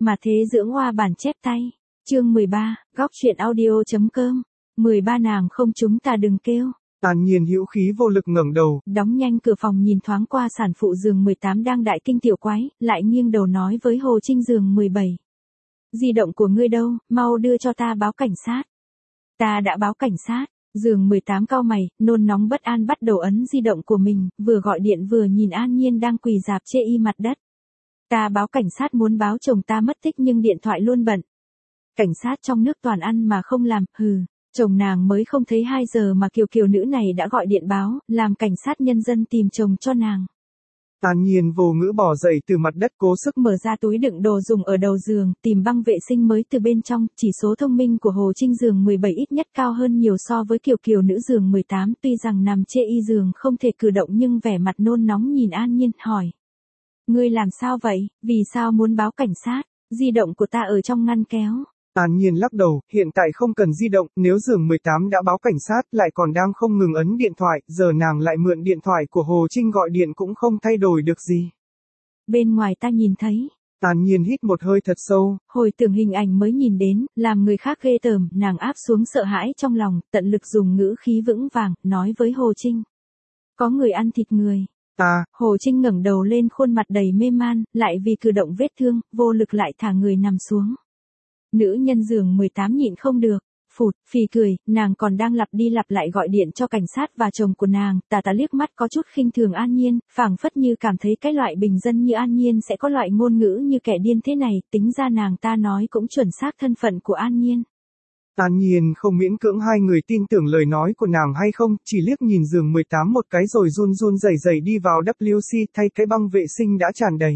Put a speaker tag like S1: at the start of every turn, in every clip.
S1: Mà thế dưỡng hoa bản chép tay. Chương 13, góc truyện audio.com. 13 nàng không chúng ta đừng kêu.
S2: Tàn Nhiên hữu khí vô lực ngẩng đầu,
S1: Đóng nhanh cửa phòng nhìn thoáng qua sản phụ giường 18 đang đại kinh tiểu quái, lại nghiêng đầu nói với Hồ Trinh giường 17. Di động của ngươi đâu, mau đưa cho ta báo cảnh sát. Ta đã báo cảnh sát. Giường 18 cau mày, nôn nóng bất an bắt đầu ấn di động của mình, vừa gọi điện vừa nhìn An Nhiên đang quỳ rạp chê y mặt đất. Ta báo cảnh sát muốn báo chồng ta mất tích nhưng điện thoại luôn bận. Cảnh sát trong nước toàn ăn mà không làm, hừ. Chồng nàng mới không thấy 2 giờ mà kiều nữ này đã gọi điện báo, làm cảnh sát nhân dân tìm chồng cho nàng.
S2: Tàn Nhiên vô ngữ bò dậy từ mặt đất cố sức
S1: Mở ra túi đựng đồ dùng ở đầu giường, tìm băng vệ sinh mới từ bên trong, chỉ số thông minh của Hồ Trinh giường 17 ít nhất cao hơn nhiều so với kiều nữ giường 18, tuy rằng nằm chê y giường không thể cử động nhưng vẻ mặt nôn nóng nhìn An Nhiên, hỏi. Ngươi làm sao vậy, vì sao muốn báo cảnh sát, di động của ta ở trong ngăn kéo.
S2: Tàn Nhiên lắc đầu, hiện tại không cần di động, nếu giường 18 đã báo cảnh sát lại còn đang không ngừng ấn điện thoại, giờ nàng lại mượn điện thoại của Hồ Trinh gọi điện cũng không thay đổi được gì.
S1: Bên ngoài ta nhìn thấy.
S2: Tàn Nhiên hít một hơi thật sâu.
S1: Hồi tưởng hình ảnh mới nhìn đến, làm người khác ghê tởm, nàng áp xuống sợ hãi trong lòng, tận lực dùng ngữ khí vững vàng, nói với Hồ Trinh. Có người ăn thịt người. Hồ Trinh ngẩng đầu lên khuôn mặt đầy mê man, lại vì cử động vết thương, vô lực lại thả người nằm xuống. Nữ nhân giường 18 nhịn không được, phụt, phì cười, nàng còn đang lặp đi lặp lại gọi điện cho cảnh sát và chồng của nàng, tà liếc mắt có chút khinh thường An Nhiên, phảng phất như cảm thấy cái loại bình dân như An Nhiên sẽ có loại ngôn ngữ như kẻ điên thế này, tính ra nàng ta nói cũng chuẩn xác thân phận của An Nhiên.
S2: Tàn Nhiên không miễn cưỡng hai người tin tưởng lời nói của nàng hay không, chỉ liếc nhìn giường 18 một cái rồi run rẩy đi vào WC thay cái băng vệ sinh đã tràn đầy.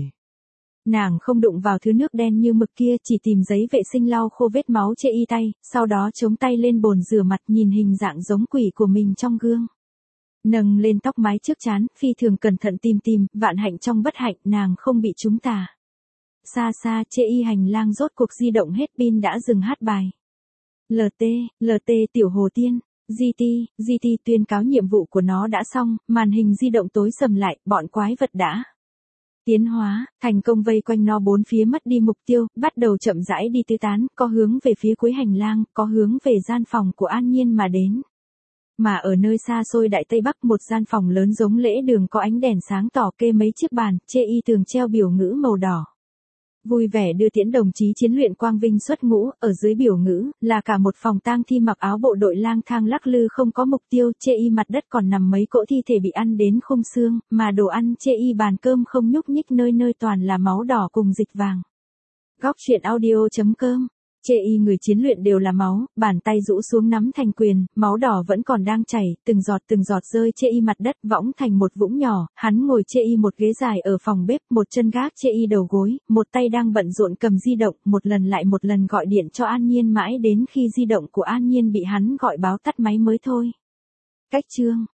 S1: Nàng không đụng vào thứ nước đen như mực kia, chỉ tìm giấy vệ sinh lau khô vết máu chê y tay, sau đó chống tay lên bồn rửa mặt nhìn hình dạng giống quỷ của mình trong gương. Nâng lên tóc mái trước trán, phi thường cẩn thận tìm, vạn hạnh trong bất hạnh, nàng không bị trúng tà. Xa xa chê y hành lang rốt cuộc di động hết pin đã dừng hát bài. LT tiểu Hồ Tiên, GT tuyên cáo nhiệm vụ của nó đã xong, màn hình di động tối sầm lại, bọn quái vật đã tiến hóa, thành công vây quanh nó bốn phía mất đi mục tiêu, bắt đầu chậm rãi đi tứ tán, có hướng về phía cuối hành lang, có hướng về gian phòng của An Nhiên mà đến. Mà ở nơi xa xôi Đại Tây Bắc một gian phòng lớn giống lễ đường có ánh đèn sáng tỏ kê mấy chiếc bàn, chê y tường treo biểu ngữ màu đỏ. Vui vẻ đưa tiễn đồng chí chiến luyện quang vinh xuất ngũ, ở dưới biểu ngữ, là cả một phòng tang thi mặc áo bộ đội lang thang lắc lư không có mục tiêu, chê y mặt đất còn nằm mấy cỗ thi thể bị ăn đến khung xương, mà đồ ăn chê y bàn cơm không nhúc nhích nơi toàn là máu đỏ cùng dịch vàng. Góc truyện audio.com. Chê y người chiến luyện đều là máu, bàn tay rũ xuống nắm thành quyền, máu đỏ vẫn còn đang chảy, từng giọt rơi chê y mặt đất võng thành một vũng nhỏ, hắn ngồi chê y một ghế dài ở phòng bếp, một chân gác chê y đầu gối, một tay đang bận rộn cầm di động, một lần lại một lần gọi điện cho An Nhiên mãi đến khi di động của An Nhiên bị hắn gọi báo tắt máy mới thôi. Cách chương